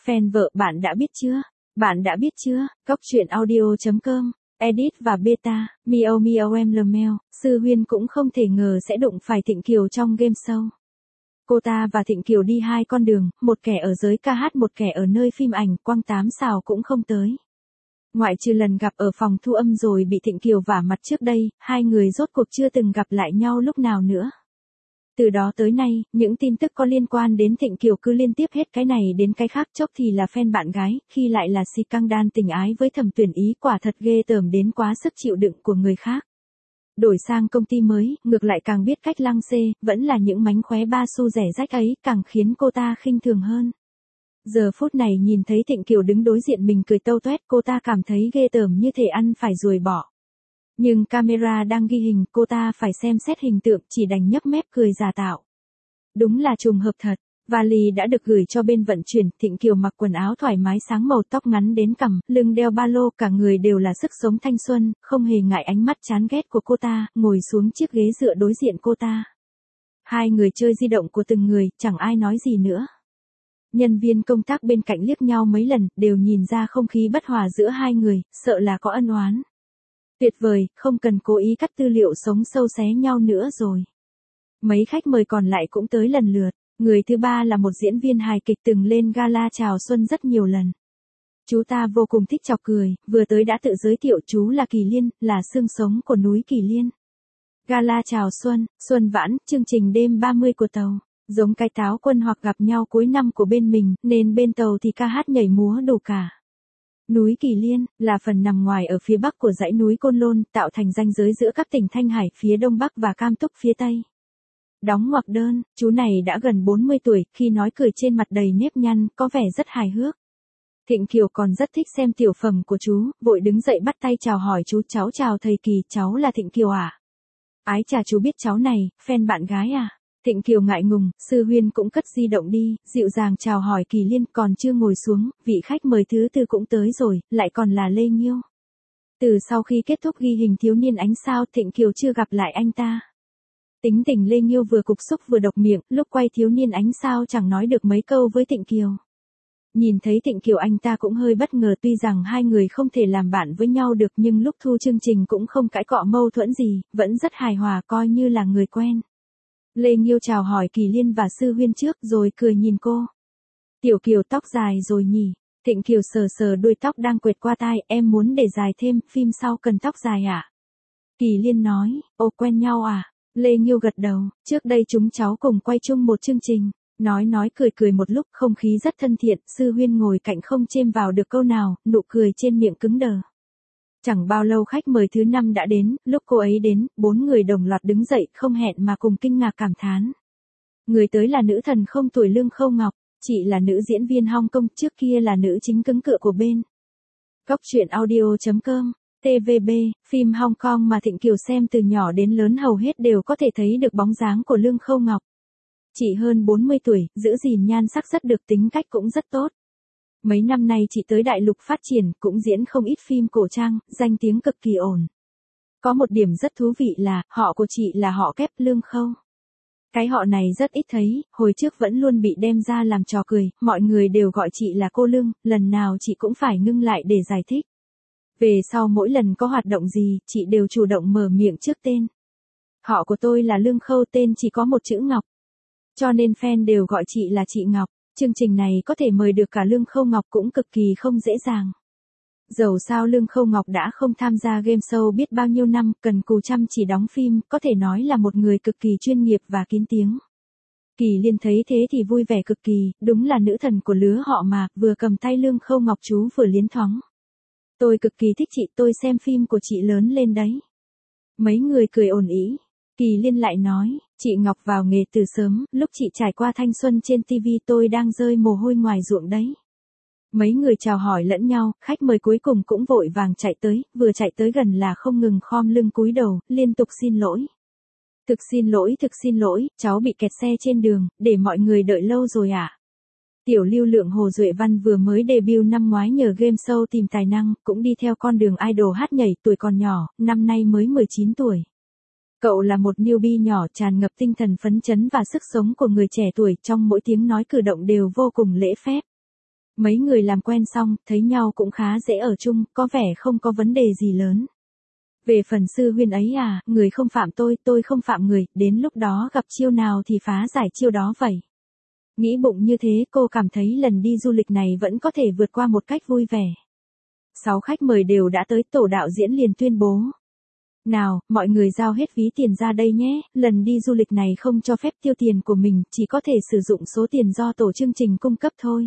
Fan vợ bạn đã biết chưa? Bạn đã biết chưa? Cóc truyện audio.com, edit và beta, Miao Miao em Lemel, Sư Huyên cũng không thể ngờ sẽ đụng phải Thịnh Kiều trong game show. Cô ta và Thịnh Kiều đi hai con đường, một kẻ ở giới ca hát, một kẻ ở nơi phim ảnh, quăng 8 xào cũng không tới. Ngoại trừ lần gặp ở phòng thu âm rồi bị Thịnh Kiều vả mặt trước đây, hai người rốt cuộc chưa từng gặp lại nhau lúc nào nữa. Từ đó tới nay, những tin tức có liên quan đến Thịnh Kiều cứ liên tiếp hết cái này đến cái khác, chốc thì là fan bạn gái, khi lại là si căng đan tình ái với Thẩm Tuyển Ý, quả thật ghê tởm đến quá sức chịu đựng của người khác. Đổi sang công ty mới, ngược lại càng biết cách lăng xê, vẫn là những mánh khóe ba xu rẻ rách ấy, càng khiến cô ta khinh thường hơn. Giờ phút này nhìn thấy Thịnh Kiều đứng đối diện mình cười tâu toét, cô ta cảm thấy ghê tởm như thể ăn phải ruồi bỏ. Nhưng camera đang ghi hình, cô ta phải xem xét hình tượng, chỉ đành nhấp mép cười giả tạo. Đúng là trùng hợp thật, vali đã được gửi cho bên vận chuyển, Thịnh Kiều mặc quần áo thoải mái sáng màu, tóc ngắn đến cằm, lưng đeo ba lô, cả người đều là sức sống thanh xuân, không hề ngại ánh mắt chán ghét của cô ta, ngồi xuống chiếc ghế dựa đối diện cô ta. Hai người chơi di động của từng người, chẳng ai nói gì nữa. Nhân viên công tác bên cạnh liếc nhau mấy lần, đều nhìn ra không khí bất hòa giữa hai người, sợ là có ân oán. Tuyệt vời, không cần cố ý cắt tư liệu sống sâu xé nhau nữa rồi. Mấy khách mời còn lại cũng tới lần lượt. Người thứ ba là một diễn viên hài kịch từng lên gala chào xuân rất nhiều lần. Chú ta vô cùng thích chọc cười, vừa tới đã tự giới thiệu chú là Kỳ Liên, là xương sống của núi Kỳ Liên. Gala chào xuân, xuân vãn, chương trình đêm 30 của tàu. Giống cái táo quân hoặc gặp nhau cuối năm của bên mình, nên bên tàu thì ca hát nhảy múa đủ cả. Núi Kỳ Liên, là phần nằm ngoài ở phía bắc của dãy núi Côn Lôn, tạo thành ranh giới giữa các tỉnh Thanh Hải phía đông bắc và Cam Túc phía tây. Đóng ngoặc đơn, chú này đã gần 40 tuổi, khi nói cười trên mặt đầy nếp nhăn, có vẻ rất hài hước. Thịnh Kiều còn rất thích xem tiểu phẩm của chú, vội đứng dậy bắt tay chào hỏi chú, cháu chào thầy Kỳ, cháu là Thịnh Kiều à? Ái chà, chú biết cháu này, fan bạn gái à? Thịnh Kiều ngại ngùng, Sư Huyên cũng cất di động đi, dịu dàng chào hỏi Kỳ Liên, còn chưa ngồi xuống, vị khách mời thứ tư cũng tới rồi, lại còn là Lê Nghiêu. Từ sau khi kết thúc ghi hình thiếu niên ánh sao, Thịnh Kiều chưa gặp lại anh ta. Tính tình Lê Nghiêu vừa cục xúc vừa độc miệng, lúc quay thiếu niên ánh sao chẳng nói được mấy câu với Thịnh Kiều. Nhìn thấy Thịnh Kiều anh ta cũng hơi bất ngờ, tuy rằng hai người không thể làm bạn với nhau được nhưng lúc thu chương trình cũng không cãi cọ mâu thuẫn gì, vẫn rất hài hòa, coi như là người quen. Lê Nghiêu chào hỏi Kỳ Liên và Sư Huyên trước rồi cười nhìn cô. Tiểu Kiều tóc dài rồi nhỉ? Thịnh Kiều sờ sờ đuôi tóc đang quệt qua tai, em muốn để dài thêm, phim sau cần tóc dài à? Kỳ Liên nói, ô quen nhau à? Lê Nghiêu gật đầu, trước đây chúng cháu cùng quay chung một chương trình. Nói cười cười một lúc, không khí rất thân thiện, Sư Huyên ngồi cạnh không chêm vào được câu nào, nụ cười trên miệng cứng đờ. Chẳng bao lâu khách mời thứ 5 đã đến, lúc cô ấy đến, 4 người đồng loạt đứng dậy, không hẹn mà cùng kinh ngạc cảm thán. Người tới là nữ thần không tuổi Lương Khâu Ngọc, chị là nữ diễn viên Hong Kong, trước kia là nữ chính cứng cựa của bên Cóc truyện audio.com, TVB, phim Hong Kong mà Thịnh Kiều xem từ nhỏ đến lớn hầu hết đều có thể thấy được bóng dáng của Lương Khâu Ngọc. Chị hơn 40 tuổi, giữ gìn nhan sắc rất được, tính cách cũng rất tốt. Mấy năm nay chị tới đại lục phát triển, cũng diễn không ít phim cổ trang, danh tiếng cực kỳ ổn. Có một điểm rất thú vị là, họ của chị là họ kép Lương Khâu. Cái họ này rất ít thấy, hồi trước vẫn luôn bị đem ra làm trò cười, mọi người đều gọi chị là cô Lương, lần nào chị cũng phải ngưng lại để giải thích. Về sau mỗi lần có hoạt động gì, chị đều chủ động mở miệng trước tên. Họ của tôi là Lương Khâu, tên chỉ có một chữ Ngọc. Cho nên fan đều gọi chị là chị Ngọc. Chương trình này có thể mời được cả Lương Khâu Ngọc cũng cực kỳ không dễ dàng. Dẫu sao Lương Khâu Ngọc đã không tham gia game show biết bao nhiêu năm, cần cù chăm chỉ đóng phim, có thể nói là một người cực kỳ chuyên nghiệp và kín tiếng. Kỳ Liên thấy thế thì vui vẻ cực kỳ, đúng là nữ thần của lứa họ mà, vừa cầm tay Lương Khâu Ngọc chú vừa liến thoáng. Tôi cực kỳ thích chị, tôi xem phim của chị lớn lên đấy. Mấy người cười ồn ĩ. Kỳ Liên lại nói, chị Ngọc vào nghề từ sớm, lúc chị trải qua thanh xuân trên TV tôi đang rơi mồ hôi ngoài ruộng đấy. Mấy người chào hỏi lẫn nhau, khách mời cuối cùng cũng vội vàng chạy tới, vừa chạy tới gần là không ngừng khom lưng cúi đầu, liên tục xin lỗi. Thực xin lỗi, cháu bị kẹt xe trên đường, để mọi người đợi lâu rồi ạ. Tiểu lưu lượng Hồ Duệ Văn vừa mới debut năm ngoái nhờ game show tìm tài năng, cũng đi theo con đường idol hát nhảy, tuổi còn nhỏ, năm nay mới 19 tuổi. Cậu là một newbie nhỏ tràn ngập tinh thần phấn chấn và sức sống của người trẻ tuổi, trong mỗi tiếng nói cử động đều vô cùng lễ phép. Mấy người làm quen xong, thấy nhau cũng khá dễ ở chung, có vẻ không có vấn đề gì lớn. Về phần Sư Huyên ấy à, người không phạm tôi không phạm người, đến lúc đó gặp chiêu nào thì phá giải chiêu đó vậy. Nghĩ bụng như thế cô cảm thấy lần đi du lịch này vẫn có thể vượt qua một cách vui vẻ. 6 khách mời đều đã tới, tổ đạo diễn liền tuyên bố. Nào, mọi người giao hết ví tiền ra đây nhé, lần đi du lịch này không cho phép tiêu tiền của mình, chỉ có thể sử dụng số tiền do tổ chương trình cung cấp thôi.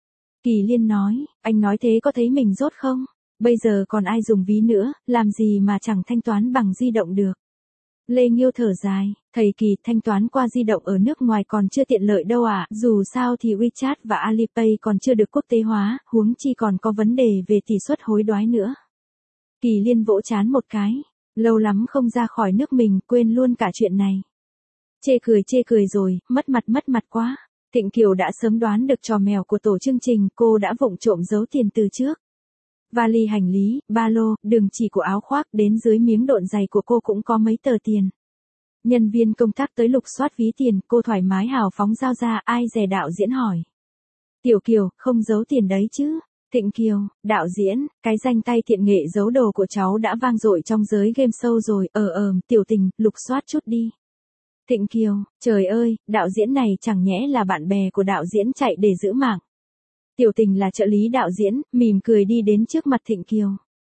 Kỳ Liên nói, anh nói thế có thấy mình dốt không? Bây giờ còn ai dùng ví nữa, làm gì mà chẳng thanh toán bằng di động được. Lê Nghiêu thở dài, thầy Kỳ, thanh toán qua di động ở nước ngoài còn chưa tiện lợi đâu ạ, dù sao thì WeChat và Alipay còn chưa được quốc tế hóa, huống chi còn có vấn đề về tỷ suất hối đoái nữa. Kỳ Liên vỗ trán một cái, lâu lắm không ra khỏi nước mình, quên luôn cả chuyện này. Chê cười rồi, mất mặt quá. Thịnh Kiều đã sớm đoán được trò mèo của tổ chương trình, cô đã vụng trộm giấu tiền từ trước. Vali hành lý, ba lô, đường chỉ của áo khoác đến dưới miếng độn giày của cô cũng có mấy tờ tiền. Nhân viên công tác tới lục soát ví tiền, cô thoải mái hào phóng giao ra, ai dè đạo diễn hỏi. Tiểu Kiều, không giấu tiền đấy chứ? Thịnh Kiều, đạo diễn, cái danh tay thiện nghệ giấu đồ của cháu đã vang dội trong giới game show rồi, Tiểu Tình, lục soát chút đi. Thịnh Kiều, trời ơi, đạo diễn này chẳng nhẽ là bạn bè của đạo diễn chạy để giữ mạng. Tiểu Tình là trợ lý đạo diễn, mỉm cười đi đến trước mặt Thịnh Kiều.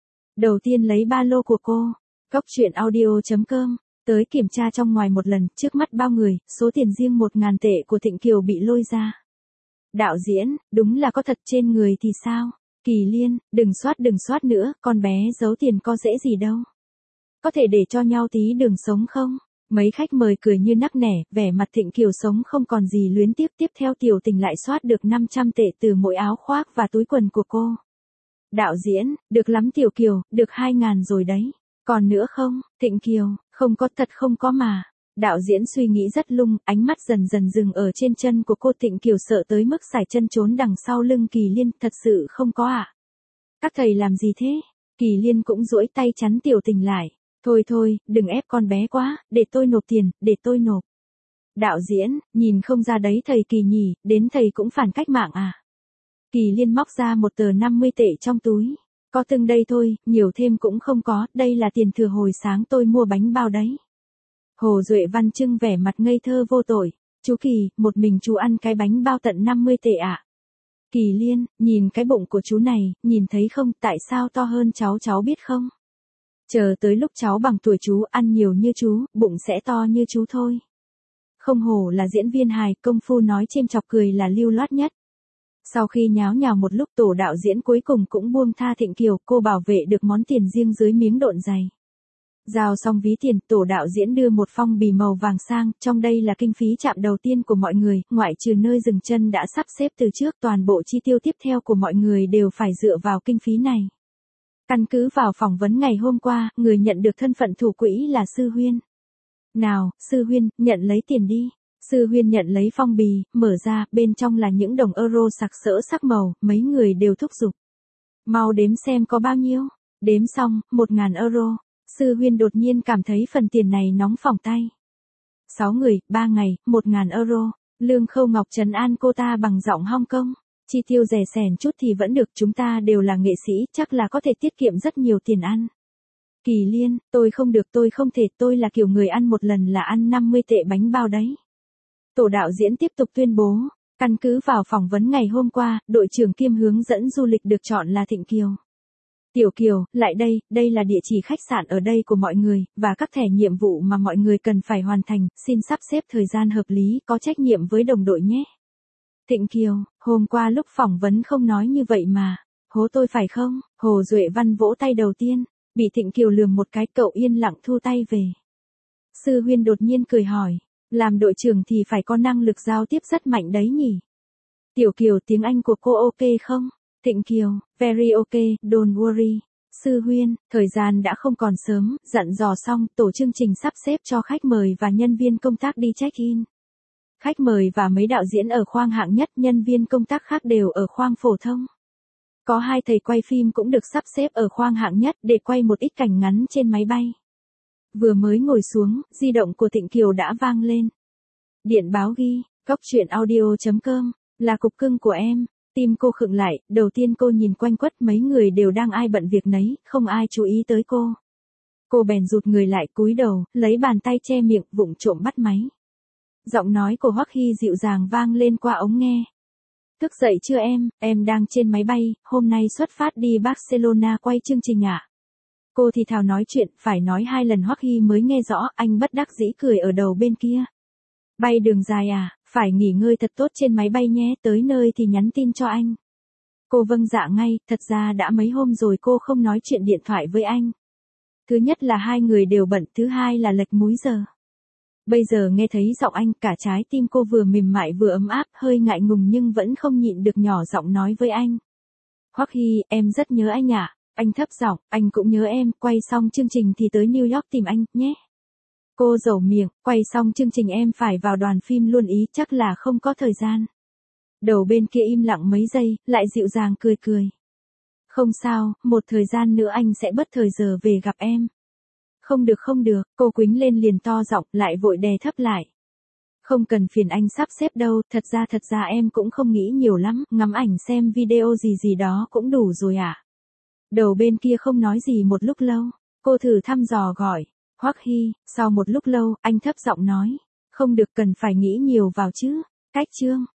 Đầu tiên lấy ba lô của cô. Cóc truyện audio.com, tới kiểm tra trong ngoài một lần, trước mắt bao người, số tiền riêng 1.000 tệ của Thịnh Kiều bị lôi ra. Đạo diễn, đúng là có thật trên người thì sao? Kỳ Liên, đừng soát nữa, con bé giấu tiền có dễ gì đâu. Có thể để cho nhau tí đường sống không? Mấy khách mời cười như nắc nẻ, vẻ mặt Thịnh Kiều sống không còn gì luyến tiếc. Tiếp theo Tiểu Tình lại soát được 500 tệ từ mỗi áo khoác và túi quần của cô. Đạo diễn, được lắm Tiểu Kiều, được 2.000 rồi đấy. Còn nữa không? Thịnh Kiều, không có, thật không có mà. Đạo diễn suy nghĩ rất lung, ánh mắt dần dần dừng ở trên chân của cô. Thịnh Kiều sợ tới mức sải chân trốn đằng sau lưng Kỳ Liên, thật sự không có ạ. Các thầy làm gì thế? Kỳ Liên cũng duỗi tay chắn Tiểu Tình lại. Thôi, đừng ép con bé quá, để tôi nộp tiền, để tôi nộp. Đạo diễn, nhìn không ra đấy thầy Kỳ nhỉ, đến thầy cũng phản cách mạng à? Kỳ Liên móc ra một tờ 50 tệ trong túi. Có từng đây thôi, nhiều thêm cũng không có, đây là tiền thừa hồi sáng tôi mua bánh bao đấy. Hồ Duệ Văn trưng vẻ mặt ngây thơ vô tội. Chú Kỳ, một mình chú ăn cái bánh bao tận 50 tệ ạ. Kỳ Liên, nhìn cái bụng của chú này, nhìn thấy không, tại sao to hơn cháu biết không? Chờ tới lúc cháu bằng tuổi chú ăn nhiều như chú, bụng sẽ to như chú thôi. Không hổ là diễn viên hài, công phu nói chêm chọc cười là lưu loát nhất. Sau khi nháo nhào một lúc tổ đạo diễn cuối cùng cũng buông tha Thịnh Kiều, cô bảo vệ được món tiền riêng dưới miếng độn giày. Giao xong ví tiền, tổ đạo diễn đưa một phong bì màu vàng sang, trong đây là kinh phí chạm đầu tiên của mọi người, ngoại trừ nơi dừng chân đã sắp xếp từ trước, toàn bộ chi tiêu tiếp theo của mọi người đều phải dựa vào kinh phí này. Căn cứ vào phỏng vấn ngày hôm qua, người nhận được thân phận thủ quỹ là Sư Huyên. Nào, Sư Huyên, nhận lấy tiền đi. Sư Huyên nhận lấy phong bì, mở ra, bên trong là những đồng euro sặc sỡ sắc màu, mấy người đều thúc giục. Mau đếm xem có bao nhiêu. Đếm xong, 1.000 euro. Sư Huyên đột nhiên cảm thấy phần tiền này nóng phỏng tay. 6 người, 3 ngày, 1.000 euro. Lương Khâu Ngọc trấn an cô ta bằng giọng Hong Kong. Chi tiêu rẻ sẻn chút thì vẫn được, chúng ta đều là nghệ sĩ, chắc là có thể tiết kiệm rất nhiều tiền ăn. Kỳ Liên, tôi không được, tôi không thể, tôi là kiểu người ăn một lần là ăn 50 tệ bánh bao đấy. Tổ đạo diễn tiếp tục tuyên bố, căn cứ vào phỏng vấn ngày hôm qua, đội trưởng kiêm hướng dẫn du lịch được chọn là Thịnh Kiều. Tiểu Kiều, lại đây là địa chỉ khách sạn ở đây của mọi người, và các thẻ nhiệm vụ mà mọi người cần phải hoàn thành, xin sắp xếp thời gian hợp lý, có trách nhiệm với đồng đội nhé. Thịnh Kiều, hôm qua lúc phỏng vấn không nói như vậy mà, hố tôi phải không? Hồ Duệ Văn vỗ tay đầu tiên, bị Thịnh Kiều lườm một cái, cậu yên lặng thu tay về. Sư Huyên đột nhiên cười hỏi, làm đội trưởng thì phải có năng lực giao tiếp rất mạnh đấy nhỉ? Tiểu Kiều, tiếng Anh của cô ok không? Thịnh Kiều, very ok, don't worry. Sư Huyên, thời gian đã không còn sớm, dặn dò xong, tổ chương trình sắp xếp cho khách mời và nhân viên công tác đi check-in. Khách mời và mấy đạo diễn ở khoang hạng nhất, nhân viên công tác khác đều ở khoang phổ thông. Có 2 thầy quay phim cũng được sắp xếp ở khoang hạng nhất để quay một ít cảnh ngắn trên máy bay. Vừa mới ngồi xuống, di động của Thịnh Kiều đã vang lên. Điện báo ghi, cóc truyện audio.com, là cục cưng của em. Tim cô khựng lại, đầu tiên cô nhìn quanh quất mấy người đều đang ai bận việc nấy, không ai chú ý tới cô. Cô bèn rụt người lại cúi đầu, lấy bàn tay che miệng, vụng trộm bắt máy. Giọng nói của Hoắc Hy dịu dàng vang lên qua ống nghe. Thức dậy chưa em đang trên máy bay, hôm nay xuất phát đi Barcelona quay chương trình ạ. Cô thì thào nói chuyện, phải nói 2 lần Hoắc Hy mới nghe rõ, anh bất đắc dĩ cười ở đầu bên kia. Bay đường dài à, phải nghỉ ngơi thật tốt trên máy bay nhé, tới nơi thì nhắn tin cho anh. Cô vâng dạ ngay, thật ra đã mấy hôm rồi cô không nói chuyện điện thoại với anh. Thứ nhất là 2 người đều bận, thứ hai là lệch múi giờ. Bây giờ nghe thấy giọng anh, cả trái tim cô vừa mềm mại vừa ấm áp, hơi ngại ngùng nhưng vẫn không nhịn được nhỏ giọng nói với anh. Hoắc Hy, em rất nhớ anh ạ. Anh thấp giọng, anh cũng nhớ em, quay xong chương trình thì tới New York tìm anh, nhé. Cô dẩu miệng, quay xong chương trình em phải vào đoàn phim luôn ý, chắc là không có thời gian. Đầu bên kia im lặng mấy giây, lại dịu dàng cười cười. Không sao, một thời gian nữa anh sẽ bất thời giờ về gặp em. Không được, cô quýnh lên liền to giọng, lại vội đè thấp lại. Không cần phiền anh sắp xếp đâu, thật ra em cũng không nghĩ nhiều lắm, ngắm ảnh xem video gì đó cũng đủ rồi ạ. Đầu bên kia không nói gì một lúc lâu, cô thử thăm dò gọi. Hoắc Hy, sau một lúc lâu, anh thấp giọng nói. Không được, cần phải nghĩ nhiều vào chứ. Cách chương.